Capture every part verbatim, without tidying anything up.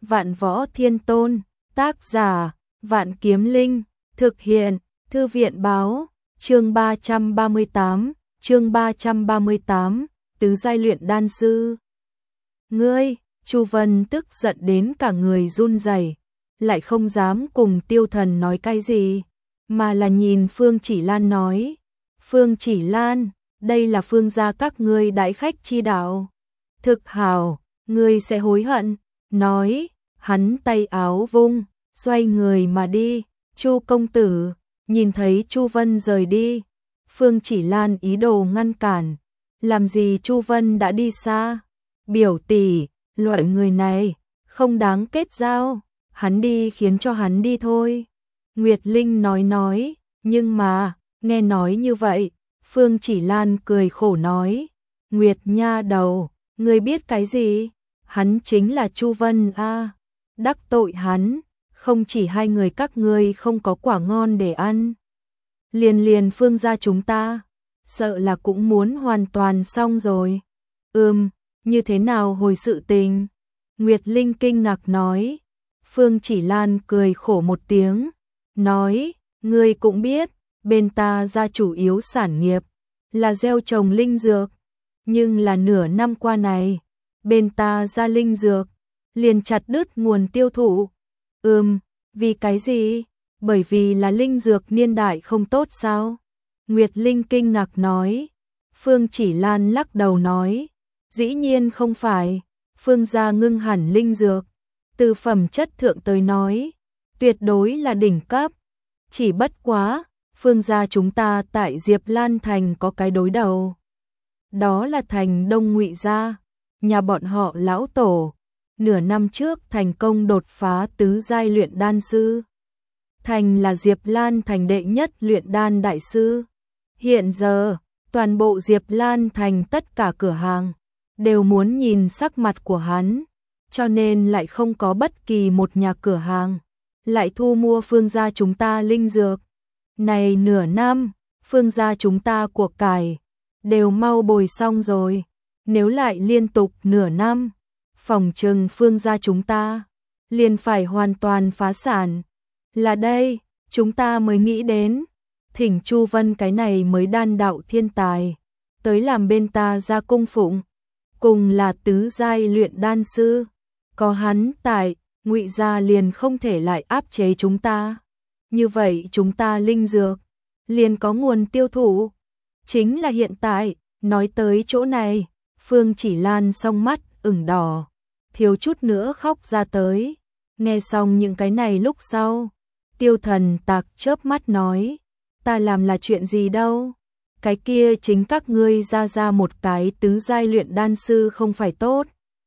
Vạn Võ Thiên Tôn, tác giả, Vạn Kiếm Linh, thực hiện, Thư viện báo, chương ba trăm ba mươi tám, chương ba trăm ba mươi tám, tứ giai luyện đan sư. Ngươi, Chu Vân tức giận đến cả người run rẩy, lại không dám cùng Tiêu Thần nói cái gì, mà là nhìn Phương Chỉ Lan nói, Phương Chỉ Lan, đây là Phương gia các ngươi đãi khách chi đạo. Thực hào, ngươi sẽ hối hận, nói, hắn tay áo vung, xoay người mà đi, Chu công tử, nhìn thấy Chu Vân rời đi, Phương Chỉ Lan ý đồ ngăn cản, làm gì Chu Vân đã đi xa, biểu tỷ, loại người này, không đáng kết giao, hắn đi khiến cho hắn đi thôi. Nguyệt Linh nói nói, nhưng mà, nghe nói như vậy, Phương Chỉ Lan cười khổ nói, Nguyệt nha đầu, ngươi biết cái gì? Hắn chính là Chu Vân a, đắc tội hắn, không chỉ hai người các ngươi không có quả ngon để ăn. Liền liền Phương gia chúng ta, sợ là cũng muốn hoàn toàn xong rồi. Ừm, như thế nào hồi sự tình? Nguyệt Linh kinh ngạc nói. Phương Chỉ Lan cười khổ một tiếng, nói, ngươi cũng biết, bên ta gia chủ yếu sản nghiệp, là gieo trồng linh dược, nhưng là nửa năm qua này, bên ta ra linh dược, liền chặt đứt nguồn tiêu thụ. Ừm, vì cái gì? Bởi vì là linh dược niên đại không tốt sao? Nguyệt Linh kinh ngạc nói. Phương Chỉ Lan lắc đầu nói, dĩ nhiên không phải, Phương gia ngưng hẳn linh dược, từ phẩm chất thượng tới nói, tuyệt đối là đỉnh cấp. Chỉ bất quá, Phương gia chúng ta tại Diệp Lan Thành có cái đối đầu. Đó là thành Đông Ngụy gia, nhà bọn họ lão tổ, nửa năm trước thành công đột phá tứ giai luyện đan sư. Thành là Diệp Lan Thành đệ nhất luyện đan đại sư. Hiện giờ, toàn bộ Diệp Lan Thành tất cả cửa hàng đều muốn nhìn sắc mặt của hắn, cho nên lại không có bất kỳ một nhà cửa hàng lại thu mua Phương gia chúng ta linh dược. Này nửa năm, Phương gia chúng ta cuộc cải đều mau bồi xong rồi, nếu lại liên tục nửa năm, phòng trừng Phương gia chúng ta liền phải hoàn toàn phá sản. Là đây, chúng ta mới nghĩ đến, thỉnh Chu Vân cái này mới đan đạo thiên tài, tới làm bên ta ra cung phụng, cùng là tứ giai luyện đan sư, có hắn tại, Ngụy gia liền không thể lại áp chế chúng ta. Như vậy chúng ta linh dược liền có nguồn tiêu thụ. Chính là hiện tại, nói tới chỗ này, Phương Chỉ Lan song mắt ửng đỏ, thiếu chút nữa khóc ra tới. Nghe xong những cái này lúc sau, Tiêu Thần tạc chớp mắt nói, ta làm là chuyện gì đâu, cái kia chính các ngươi ra ra một cái tứ giai luyện đan sư không phải tốt.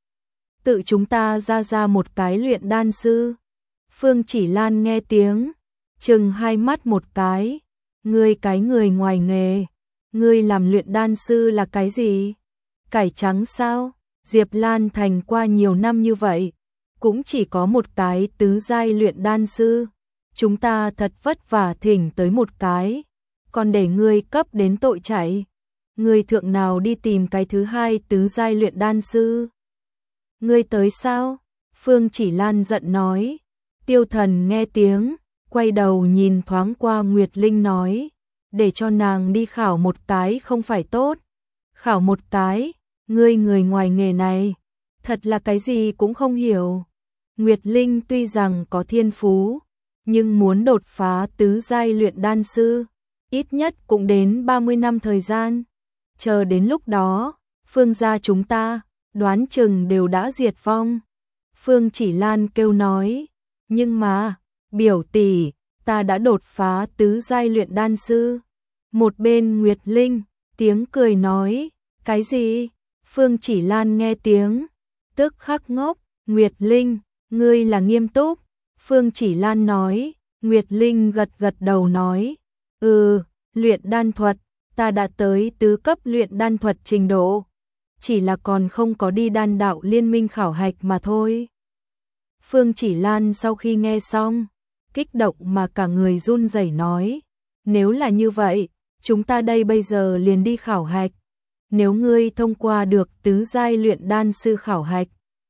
Tự chúng ta ra ra một cái luyện đan sư. Phương Chỉ Lan nghe tiếng, chừng hai mắt một cái, ngươi cái người ngoài nghề, ngươi làm luyện đan sư là cái gì? Cải trắng sao? Diệp Lan Thành qua nhiều năm như vậy, cũng chỉ có một cái tứ giai luyện đan sư, chúng ta thật vất vả thỉnh tới một cái, còn để ngươi cấp đến tội chạy. Ngươi thượng nào đi tìm cái thứ hai tứ giai luyện đan sư? Ngươi tới sao? Phương Chỉ Lan giận nói. Tiêu Thần nghe tiếng, quay đầu nhìn thoáng qua Nguyệt Linh nói, để cho nàng đi khảo một cái không phải tốt. Khảo một cái, ngươi người ngoài nghề này, thật là cái gì cũng không hiểu. Nguyệt Linh tuy rằng có thiên phú, nhưng muốn đột phá tứ giai luyện đan sư, ít nhất cũng đến ba mươi năm thời gian. Chờ đến lúc đó, Phương gia chúng ta, đoán chừng đều đã diệt vong. Phương Chỉ Lan kêu nói, nhưng mà, biểu tỷ, ta đã đột phá tứ giai luyện đan sư. Một bên Nguyệt Linh, tiếng cười nói, cái gì? Phương Chỉ Lan nghe tiếng, tức khắc ngốc, Nguyệt Linh, ngươi là nghiêm túc? Phương Chỉ Lan nói, Nguyệt Linh gật gật đầu nói, ừ, luyện đan thuật, ta đã tới tứ cấp luyện đan thuật trình độ, chỉ là còn không có đi đan đạo liên minh khảo hạch mà thôi. Phương Chỉ Lan sau khi nghe xong, kích động mà cả người run rẩy nói, nếu là như vậy, chúng ta đây bây giờ liền đi khảo hạch. Nếu ngươi thông qua được tứ giai luyện đan sư khảo hạch,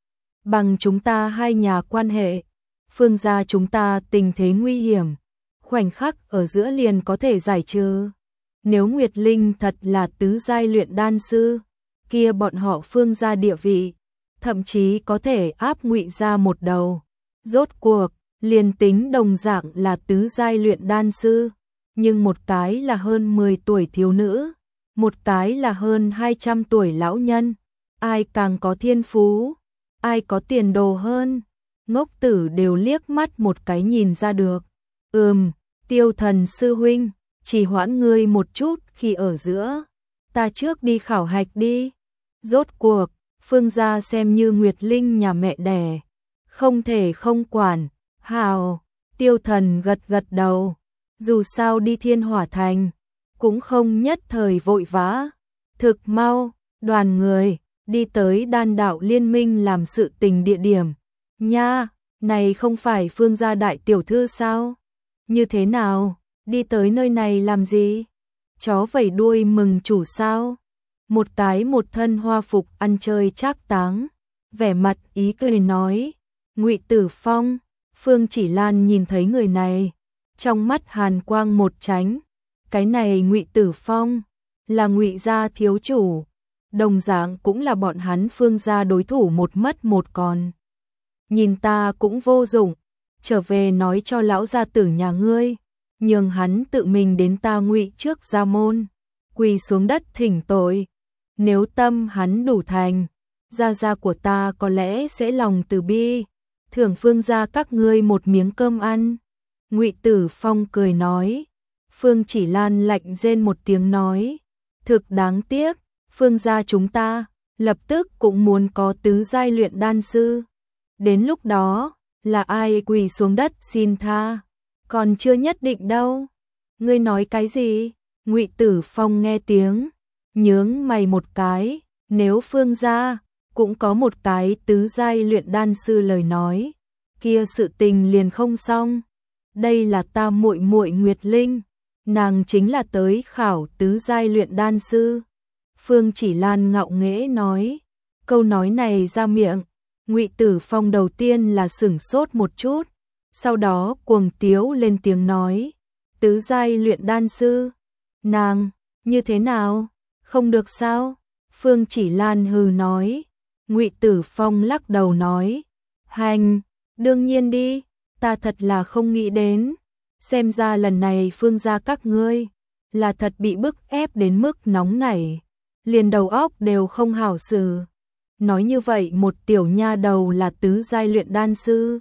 bằng chúng ta hai nhà quan hệ, Phương gia chúng ta tình thế nguy hiểm, khoảnh khắc ở giữa liền có thể giải trừ. Nếu Nguyệt Linh thật là tứ giai luyện đan sư, kia bọn họ Phương gia địa vị, thậm chí có thể áp Ngụy gia một đầu. Rốt cuộc, liền tính đồng dạng là tứ giai luyện đan sư, nhưng một cái là hơn mười tuổi thiếu nữ, một cái là hơn hai trăm tuổi lão nhân, ai càng có thiên phú, ai có tiền đồ hơn, ngốc tử đều liếc mắt một cái nhìn ra được. Ừm, Tiêu Thần sư huynh, chỉ hoãn ngươi một chút khi ở giữa, ta trước đi khảo hạch đi. Rốt cuộc, Phương gia xem như Nguyệt Linh nhà mẹ đẻ, không thể không quản. Hào, Tiêu Thần gật gật đầu, dù sao đi Thiên Hỏa Thành, cũng không nhất thời vội vã. Thực mau, đoàn người đi tới Đan đạo liên minh làm sự tình địa điểm. Nha, này không phải Phương gia đại tiểu thư sao? Như thế nào, đi tới nơi này làm gì? Chó vẩy đuôi mừng chủ sao? Một cái một thân hoa phục ăn chơi trác táng, vẻ mặt ý cười nói. Ngụy Tử Phong, Phương Chỉ Lan nhìn thấy người này, trong mắt hàn quang một tránh. Cái này Ngụy Tử Phong là Ngụy gia thiếu chủ, đồng dạng cũng là bọn hắn Phương gia đối thủ một mất một còn. Nhìn ta cũng vô dụng, trở về nói cho lão gia tử nhà ngươi, nhường hắn tự mình đến ta Ngụy trước gia môn, quỳ xuống đất thỉnh tội. Nếu tâm hắn đủ thành, gia gia của ta có lẽ sẽ lòng từ bi, thưởng Phương gia các ngươi một miếng cơm ăn. Ngụy Tử Phong cười nói. Phương Chỉ Lan lạnh rên một tiếng nói, thực đáng tiếc, Phương gia chúng ta lập tức cũng muốn có tứ giai luyện đan sư. Đến lúc đó, là ai quỳ xuống đất xin tha, còn chưa nhất định đâu. Ngươi nói cái gì? Ngụy Tử Phong nghe tiếng, nhướng mày một cái, nếu Phương gia cũng có một cái tứ giai luyện đan sư lời nói, kia sự tình liền không xong. Đây là ta muội muội Nguyệt Linh, nàng chính là tới khảo tứ giai luyện đan sư. Phương Chỉ Lan ngạo nghễ nói, câu nói này ra miệng, Ngụy Tử Phong đầu tiên là sửng sốt một chút, sau đó cuồng tiếu lên tiếng nói, tứ giai luyện đan sư, nàng, như thế nào, không được sao? Phương Chỉ Lan hừ nói. Ngụy Tử Phong lắc đầu nói, hành, đương nhiên đi, ta thật là không nghĩ đến, xem ra lần này Phương gia các ngươi là thật bị bức ép đến mức nóng nảy, liền đầu óc đều không hảo xử. Nói như vậy một tiểu nha đầu là tứ giai luyện đan sư.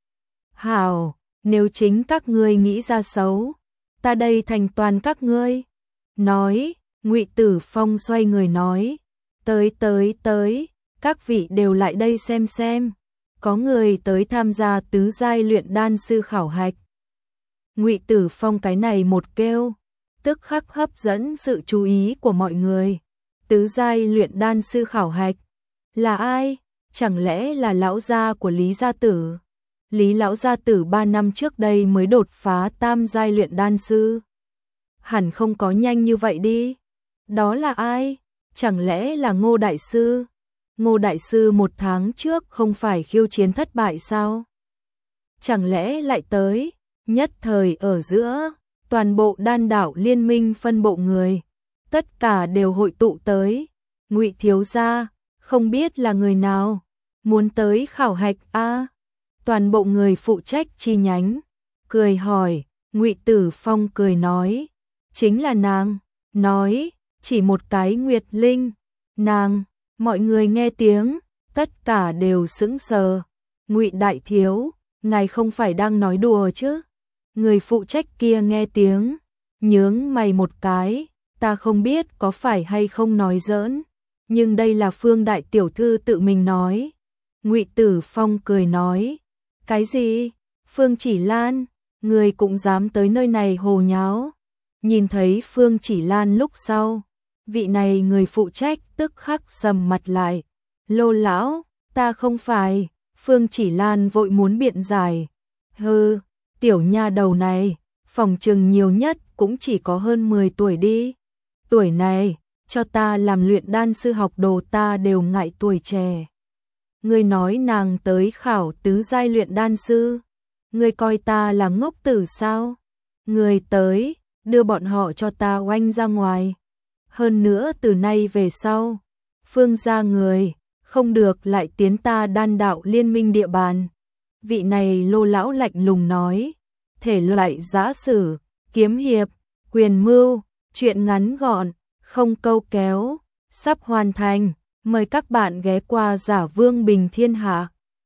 Hảo, nếu chính các ngươi nghĩ ra xấu, ta đây thành toàn các ngươi. Nói, Ngụy Tử Phong xoay người nói, tới tới tới, các vị đều lại đây xem xem, có người tới tham gia tứ giai luyện đan sư khảo hạch. Ngụy Tử Phong cái này một kêu, tức khắc hấp dẫn sự chú ý của mọi người. Tứ giai luyện đan sư khảo hạch, là ai? Chẳng lẽ là lão gia của Lý gia tử? Lý lão gia tử ba năm trước đây mới đột phá tam giai luyện đan sư. Hẳn không có nhanh như vậy đi. Đó là ai? Chẳng lẽ là Ngô đại sư? Ngô đại sư một tháng trước không phải khiêu chiến thất bại sao? Chẳng lẽ lại tới? Nhất thời ở giữa, toàn bộ Đan đạo liên minh phân bộ người, tất cả đều hội tụ tới. Ngụy thiếu gia, không biết là người nào muốn tới khảo hạch a? Toàn bộ người phụ trách chi nhánh cười hỏi. Ngụy Tử Phong cười nói, chính là nàng. Nói, chỉ một cái Nguyệt Linh. Nàng, mọi người nghe tiếng, tất cả đều sững sờ. Ngụy đại thiếu, ngài không phải đang nói đùa chứ? Người phụ trách kia nghe tiếng, nhướng mày một cái, ta không biết có phải hay không nói giỡn, nhưng đây là Phương đại tiểu thư tự mình nói. Ngụy Tử Phong cười nói, cái gì? Phương Chỉ Lan, người cũng dám tới nơi này hồ nháo? Nhìn thấy Phương Chỉ Lan lúc sau, vị này người phụ trách tức khắc sầm mặt lại. Lô lão, ta không phải. Phương Chỉ Lan vội muốn biện giải. Hừ, tiểu nha đầu này, phòng trừng nhiều nhất cũng chỉ có hơn mười tuổi đi. Tuổi này, cho ta làm luyện đan sư học đồ ta đều ngại tuổi trẻ. Ngươi nói nàng tới khảo tứ giai luyện đan sư, ngươi coi ta là ngốc tử sao? Ngươi tới, đưa bọn họ cho ta oanh ra ngoài. Hơn nữa từ nay về sau, Phương gia người không được lại tiến ta đan đạo liên minh địa bàn. Vị này Lô lão lạnh lùng nói, thể loại giã sử, kiếm hiệp, quyền mưu, chuyện ngắn gọn, không câu kéo, sắp hoàn thành, mời các bạn ghé qua Giả Vương Bình Thiên Hạ.